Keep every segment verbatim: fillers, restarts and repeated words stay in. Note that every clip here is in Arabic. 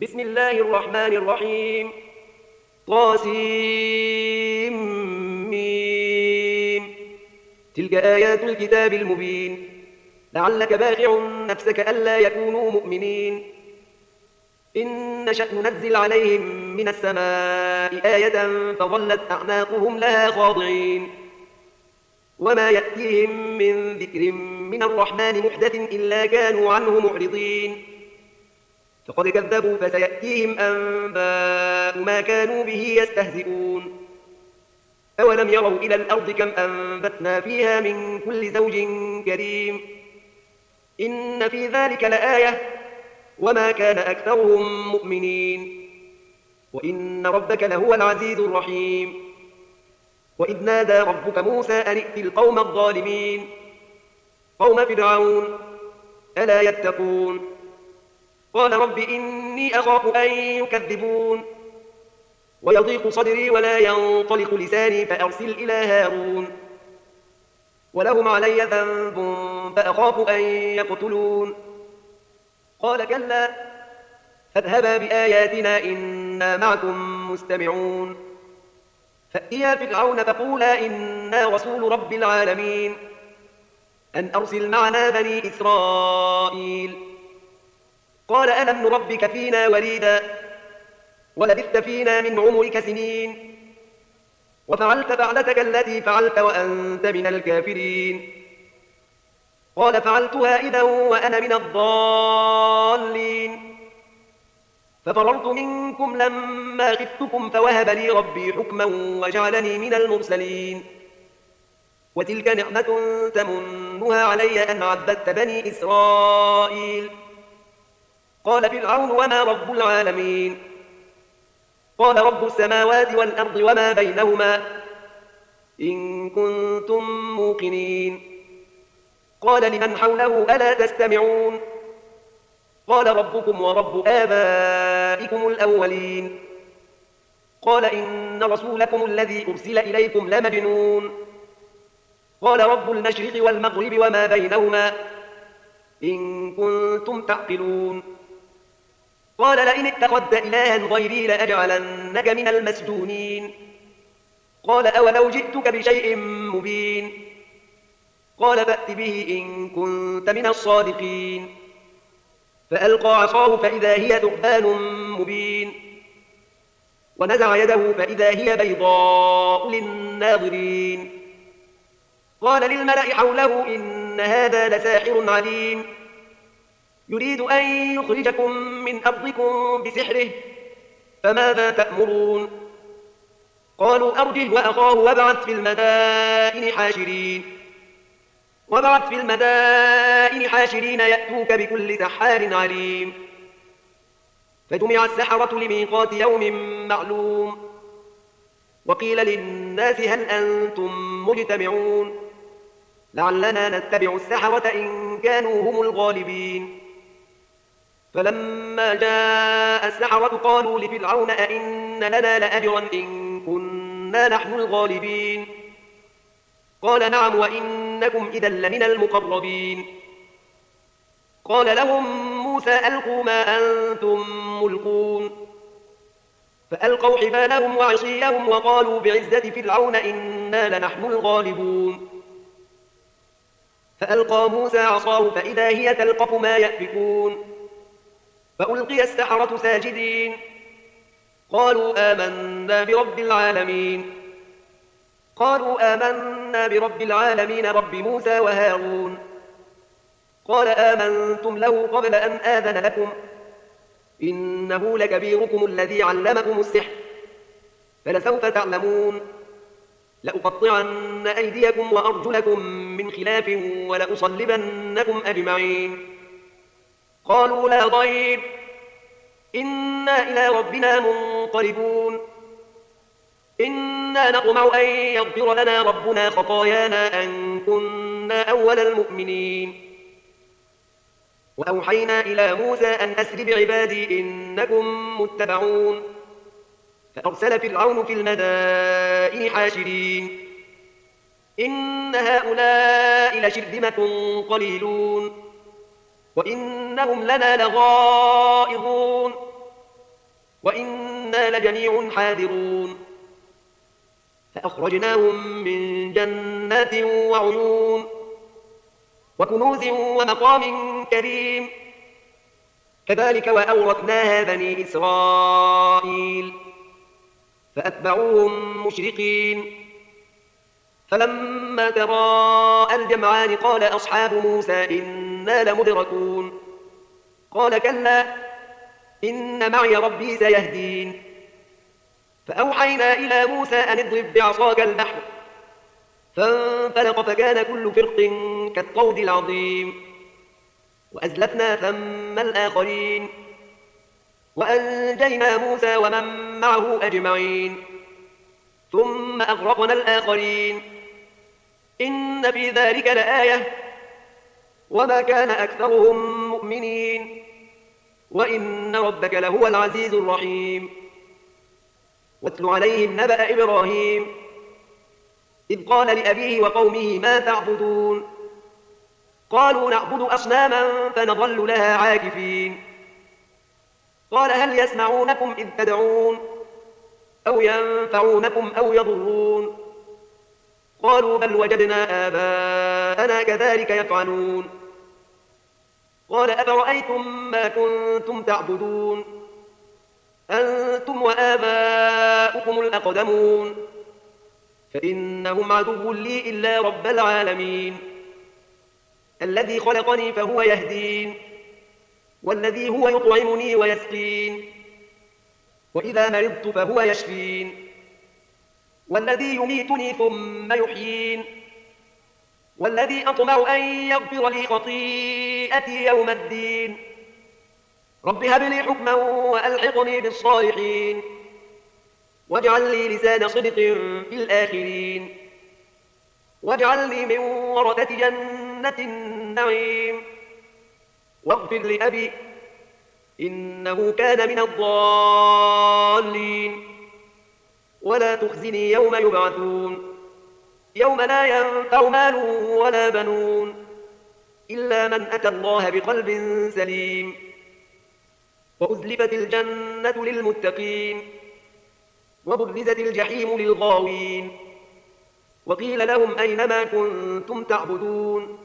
بسم الله الرحمن الرحيم. طاسيم. تلك آيات الكتاب المبين. لعلك باخع نفسك ألا يكونوا مؤمنين. إن نشأ ننزل عليهم من السماء آية فظلت أعناقهم لها خاضعين. وما يأتيهم من ذكر من الرحمن محدث إلا كانوا عنه معرضين. فقد كذبوا فسيأتيهم أنباء ما كانوا به يستهزئون. أولم يروا إلى الأرض كم أنبتنا فيها من كل زوج كريم. إن في ذلك لآية وما كان أكثرهم مؤمنين. وإن ربك لهو العزيز الرحيم. وإذ نادى ربك موسى أن ائت القوم الظالمين قوم فرعون ألا يتقون. قال رب إني أخاف أن يكذبون ويضيق صدري ولا ينطلق لساني فأرسل إلى هارون ولهم علي ذنب فأخاف أن يقتلون. قال كلا فاذهبا بآياتنا إنا معكم مستمعون. فأتيا فرعون فقولا إنا رسول رب العالمين أن أرسل معنا بني إسرائيل. قال ألم نربك فينا وليدا ولبثت فينا من عمرك سنين وفعلت فعلتك التي فعلت وأنت من الكافرين. قال فعلتها إذا وأنا من الضالين. ففررت منكم لما خفتكم فوهب لي ربي حكما وجعلني من المرسلين. وتلك نعمة تمنها علي أن عبدت بني إسرائيل. قال فرعون وما رب العالمين. قال رب السماوات والأرض وما بينهما إن كنتم موقنين. قال لمن حوله ألا تستمعون. قال ربكم ورب آبائكم الأولين. قال إن رسولكم الذي أرسل إليكم لمجنون. قال رب المشرق والمغرب وما بينهما إن كنتم تعقلون. قال لئن اتخذت إلها غيري لأجعلنك من المسجونين. قال أولو جئتك بشيء مبين. قال فأت به إن كنت من الصادقين. فألقى عصاه فإذا هي ثعبان مبين. ونزع يده فإذا هي بيضاء للناظرين. قال للملأ حوله إن هذا لساحر عليم يريد أن يخرجكم من أرضكم بسحره فماذا تأمرون. قالوا أرجه وأخاه وابعث في المدائن حاشرين وابعث في المدائن حاشرين يأتوك بكل سحار عليم. فجمع السحرة لميقات يوم معلوم. وقيل للناس هل أنتم مجتمعون لعلنا نتبع السحرة إن كانوا هم الغالبين. فلما جاء السحرة قالوا لفرعون أئن لنا لأجرا إن كنا نحن الغالبين. قال نعم وإنكم إذا لمن المقربين. قال لهم موسى ألقوا ما أنتم ملقون. فألقوا حبالهم وعصيهم وقالوا بعزة فرعون إنا لنحن الغالبون. فألقى موسى عصاه فإذا هي تلقف ما يأفكون. فألقي السحرة ساجدين قالوا آمنا برب العالمين. قالوا آمنا برب العالمين رب موسى وهارون. قال آمنتم له قبل أن آذن لكم إنه لكبيركم الذي علمكم السحر فلسوف تعلمون. لأقطعن أيديكم وأرجلكم من خلاف ولأصلبنكم أجمعين. قالوا لا ضير إنا إلى ربنا منقلبون. إنا نطمع أن يغفر لنا ربنا خطايانا أن كنا أول المؤمنين. وأوحينا إلى موسى أن أسر بعبادي إنكم متبعون. فأرسل فرعون في المدائن حاشرين إن هؤلاء لشرذمة قليلون وإنهم لنا لغائظون. وإنا لجميع حاذرون فأخرجناهم من جنات وعيون وكنوز ومقام كريم كذلك وأورثناها بني إسرائيل فأتبعوهم مشرقين فلما تراءى الجمعان قال أصحاب موسى إنا لمدركون قال كلا إن معي ربي سيهدين فأوحينا إلى موسى أن اضرب بعصاك البحر فانفلق فكان كل فرق كالطود العظيم وأزلفنا ثم الآخرين وأنجينا موسى ومن معه أجمعين ثم أغرقنا الآخرين إن في ذلك لآية وما كان أكثرهم مؤمنين وإن ربك لهو العزيز الرحيم واتل عليهم نبأ إبراهيم إذ قال لأبيه وقومه ما تعبدون قالوا نعبد أصناما فنظل لها عاكفين قال هل يسمعونكم إذ تدعون أو ينفعونكم أو يضرون قالوا بل وجدنا آباءنا كذلك يفعلون قال أفرأيتم ما كنتم تعبدون أنتم وآباؤكم الأقدمون فإنهم عدو لي إلا رب العالمين الذي خلقني فهو يهدين والذي هو يطعمني ويسقين وإذا مرضت فهو يشفين والذي يميتني ثم يحيين والذي أطمع أن يغفر لي خطيئتي يوم الدين رب هب لي حكما وألحقني بالصالحين واجعل لي لسان صدق في الآخرين واجعلني من ورثة جنة النعيم واغفر لأبي إنه كان من الضالين ولا تخزني يوم يبعثون يوم لا ينفع مال ولا بنون إلا من أتى الله بقلب سليم وأزلفت الجنة للمتقين وبرزت الجحيم للغاوين وقيل لهم أينما كنتم تعبدون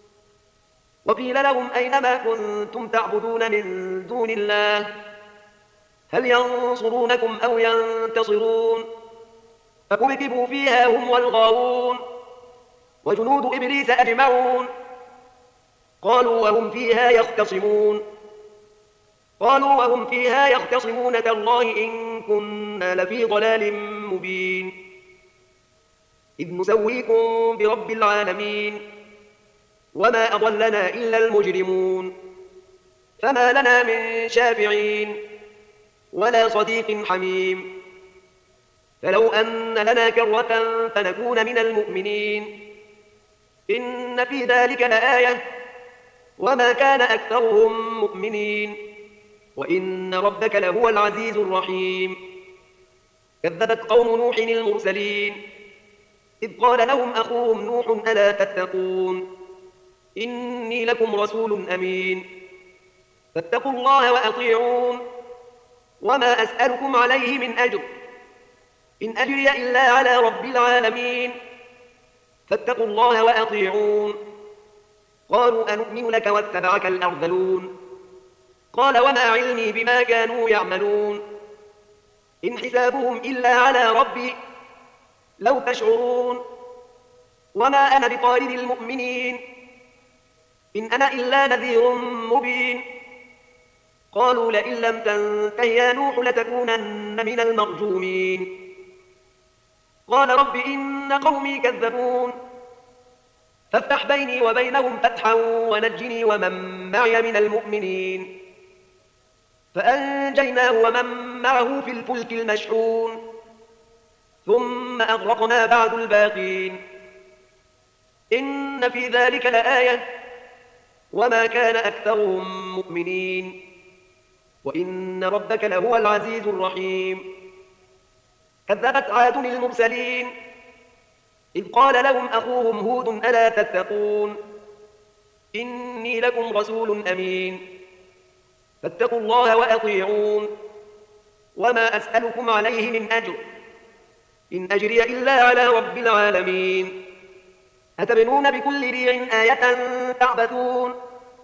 وقيل لهم أينما كنتم تعبدون من دون الله هل ينصرونكم أو ينتصرون فكبكبوا فيها هم والغاوون وجنود إبليس أجمعون قالوا وهم فيها يختصمون قالوا وهم فيها يختصمون تالله إن كنا لفي ضلال مبين إذ نسويكم برب العالمين وما أضلنا إلا المجرمون فما لنا من شافعين ولا صديق حميم فلو أن لنا كرة فنكون من المؤمنين إن في ذلك لآية وما كان أكثرهم مؤمنين وإن ربك لهو العزيز الرحيم كذبت قوم نوح المرسلين إذ قال لهم أخوهم نوح ألا تتقون إني لكم رسول أمين فاتقوا الله وأطيعون وما أسألكم عليه من أجر إن أجري إلا على رب العالمين فاتقوا الله وأطيعون قالوا أنؤمن لك واتبعك الأرذلون قال وما علمي بما كانوا يعملون إن حسابهم إلا على ربي لو تشعرون وما أنا بطارد المؤمنين إن أنا إلا نذير مبين قالوا لئن لم تنته يا نوح لتكونن من المرجومين قال رب إن قومي كذبون فافتح بيني وبينهم فتحا ونجني ومن معي من المؤمنين فأنجيناه ومن معه في الفلك المشحون ثم أغرقنا بعد الباقين إن في ذلك لآية وما كان أكثرهم مؤمنين وإن ربك لهو العزيز الرحيم كذبت عاد المرسلين إذ قال لهم أخوهم هود ألا تتقون إني لكم رسول أمين فاتقوا الله وأطيعون وما أسألكم عليه من أجر، إن أجري إلا على رب العالمين. أتبنون بكل ريع آية تعبثون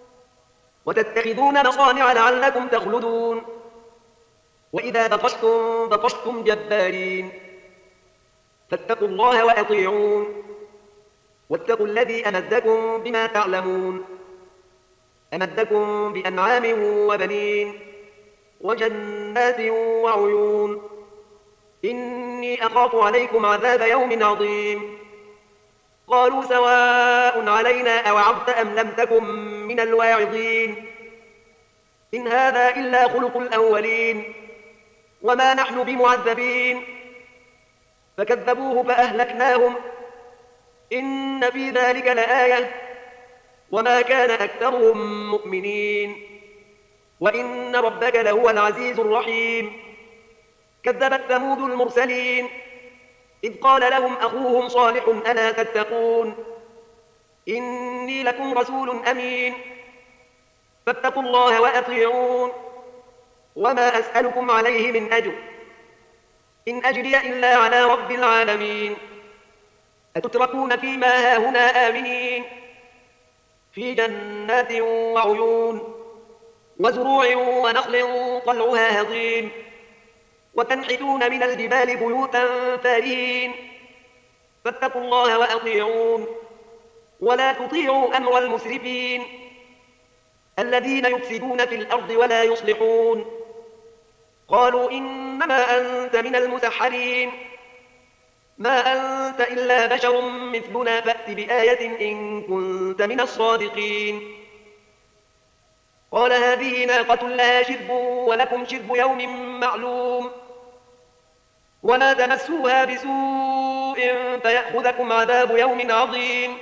وتتخذون مصانع لعلكم تخلدون، وإذا بطشتم بطشتم جبارين، فاتقوا الله وأطيعون، واتقوا الذي أمدكم بما تعلمون، أمدكم بأنعام وبنين وجنات وعيون، إني أخاف عليكم عذاب يوم عظيم. قالوا سواء علينا أوعظت أم لم تكن من الواعظين، إن هذا إلا خلق الأولين وما نحن بمعذبين. فكذبوه فأهلكناهم، إن في ذلك لآية وما كان أكثرهم مؤمنين، وإن ربك لهو العزيز الرحيم. كذبت ثمود المرسلين إذ قال لهم أخوهم صالح ألا تتقون، إني لكم رسول أمين، فاتقوا الله وأطيعون، وما أسألكم عليه من أجر، إن أجري إلا على رب العالمين. أتتركون فيما هاهنا آمنين في جنات وعيون وزروع ونخل طلعها هضيم، وتنحتون من الجبال بيوتا فارهين، فاتقوا الله وأطيعون، ولا تطيعوا أمر المسرفين الذين يفسدون في الأرض ولا يصلحون. قالوا إنما أنت من المسحرين، ما أنت إلا بشر مثلنا فأت بآية إن كنت من الصادقين. قال هذه ناقة لها شرب ولكم شرب يوم معلوم، ولا تمسوها بسوء فيأخذكم عذاب يوم عظيم.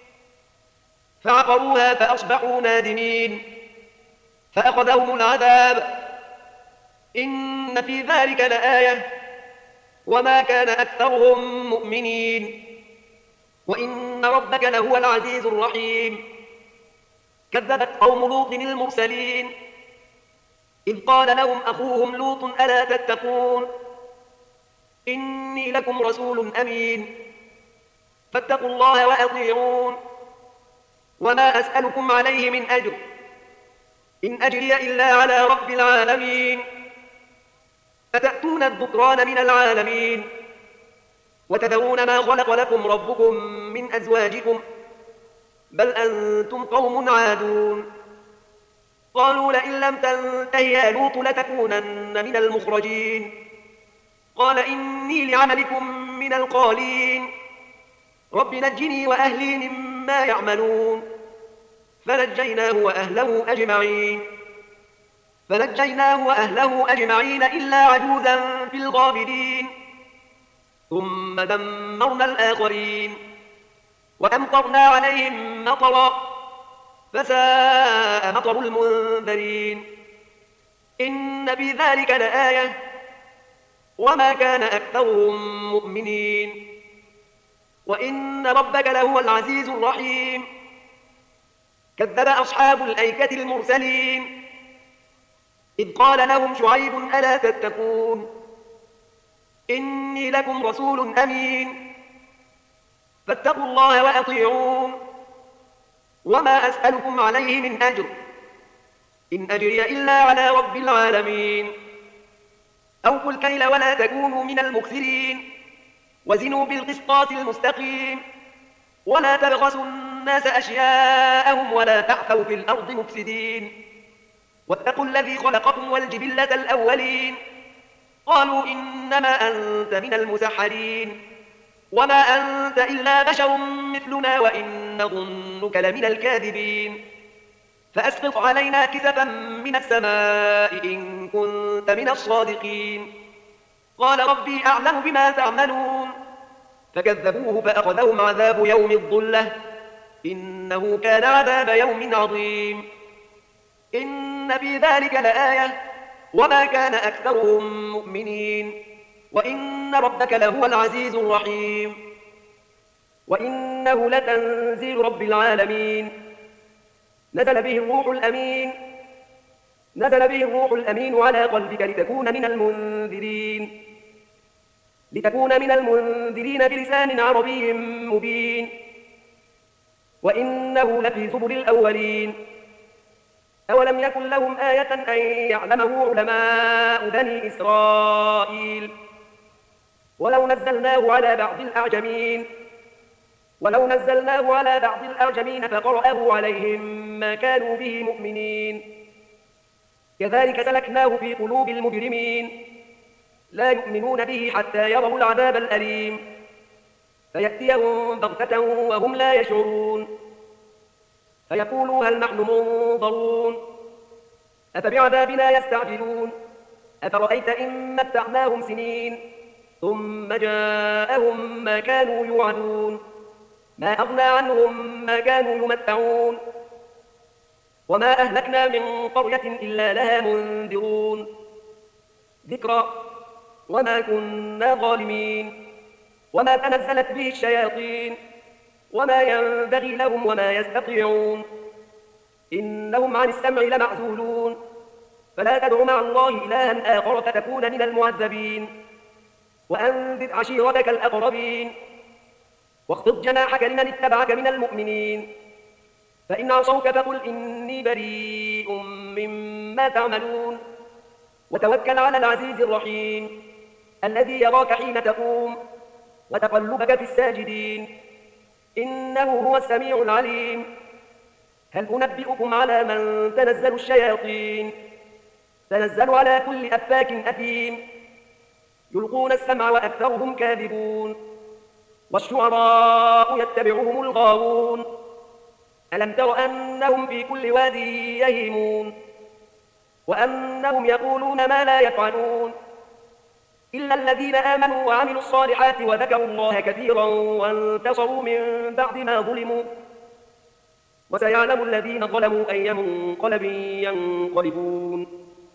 فعقروها فأصبحوا نادمين، فأخذهم العذاب، إن في ذلك لآية وما كان أكثرهم مؤمنين، وإن ربك لهو العزيز الرحيم. كذبت قوم لوط المرسلين إذ قال لهم أخوهم لوط ألا تتقون، إني لكم رسول أمين، فاتقوا الله وأطيعون، وما أسألكم عليه من أجر، إن أجري إلا على رب العالمين. أتأتون الذكران من العالمين وتذرون ما خلق لكم ربكم من أزواجكم، بل أنتم قوم عادون. قالوا لئن لم تنته يا لوط لتكونن من المخرجين. قال إني لعملكم من القالين، رب نجني وأهلي مما يعملون. فنجيناه وأهله أجمعين فنجيناه وأهله أجمعين إلا عجوزا في الغابرين، ثم دمرنا الآخرين وأمطرنا عليهم مطرا فساء مطر المنذرين. إن في ذلك لآية وما كان أكثرهم مؤمنين، وإن ربك لهو العزيز الرحيم. كذب أصحاب الأيكة المرسلين إذ قال لهم شعيب ألا تتقون، إني لكم رسول أمين، فاتقوا الله وأطيعون، وما أسألكم عليه من أجر، إن أجري إلا على رب العالمين. أوفوا الكيل ولا تكونوا من المخسرين، وزنوا بالقسطاس المستقيم، ولا تبخسوا الناس أشياءهم ولا تعثوا في الأرض مفسدين. واتقوا الذي خلقكم والجبلة الأولين. قالوا إنما أنت من المسحرين، وما أنت إلا بشر مثلنا وإن نظنك لمن الكاذبين. فأسقط علينا كسفا من السماء إن كنت من الصادقين. قال ربي أعلم بما تعملون، فكذبوه فأخذهم عذاب يوم الظلة، إنه كان عذاب يوم عظيم. إن في ذلك لآية وما كان أكثرهم مؤمنين، وإن ربك لهو العزيز الرحيم. وإنه لتنزيل رب العالمين، نزل به الروح الأمين نزل به الروح الأمين على قلبك لتكون من المنذرين لتكون من المنذرين بلسان عربي مبين وإنه لفي زبر الأولين أولم يكن لهم آية أن يعلمه علماء بني إسرائيل ولو نزلناه على بعض الأعجمين ولو نزلناه على بعض الأعجمين فقرأه عليهم ما كانوا به مؤمنين كذلك سلكناه في قلوب المجرمين لا يؤمنون به حتى يروا العذاب الأليم فيأتيهم بغتة وهم لا يشعرون فيقولوا هل نحن منظرون أفبعذابنا يستعجلون أفرأيت إن متعناهم سنين ثم جاءهم ما كانوا يوعدون ما أغنى عنهم ما كانوا يمتعون وما أهلكنا من قرية إلا لها منذرون ذكرى وما كنا ظالمين وما تنزلت به الشياطين وما ينبغي لهم وما يستطيعون إنهم عن السمع لمعزولون فلا تدع مع الله إلها آخر فتكون من المعذبين وأنذر عشيرتك الأقربين واخفض جناحك لمن اتبعك من المؤمنين فإن عصوك فقل إني بريء مما تعملون وتوكل على العزيز الرحيم الذي يراك حين تقوم وتقلبك في الساجدين إنه هو السميع العليم هل أنبئكم على من تنزل الشياطين تنزل على كل أفاك أثيم يلقون السمع وأكثرهم كاذبون والشعراء يتبعهم الغاوون ألم تر أنهم في كل واد يهيمون وأنهم يقولون ما لا يفعلون إلا الذين آمنوا وعملوا الصالحات وذكروا الله كثيرا وانتصروا من بعد ما ظلموا وسيعلم الذين ظلموا أي منقلب ينقلبون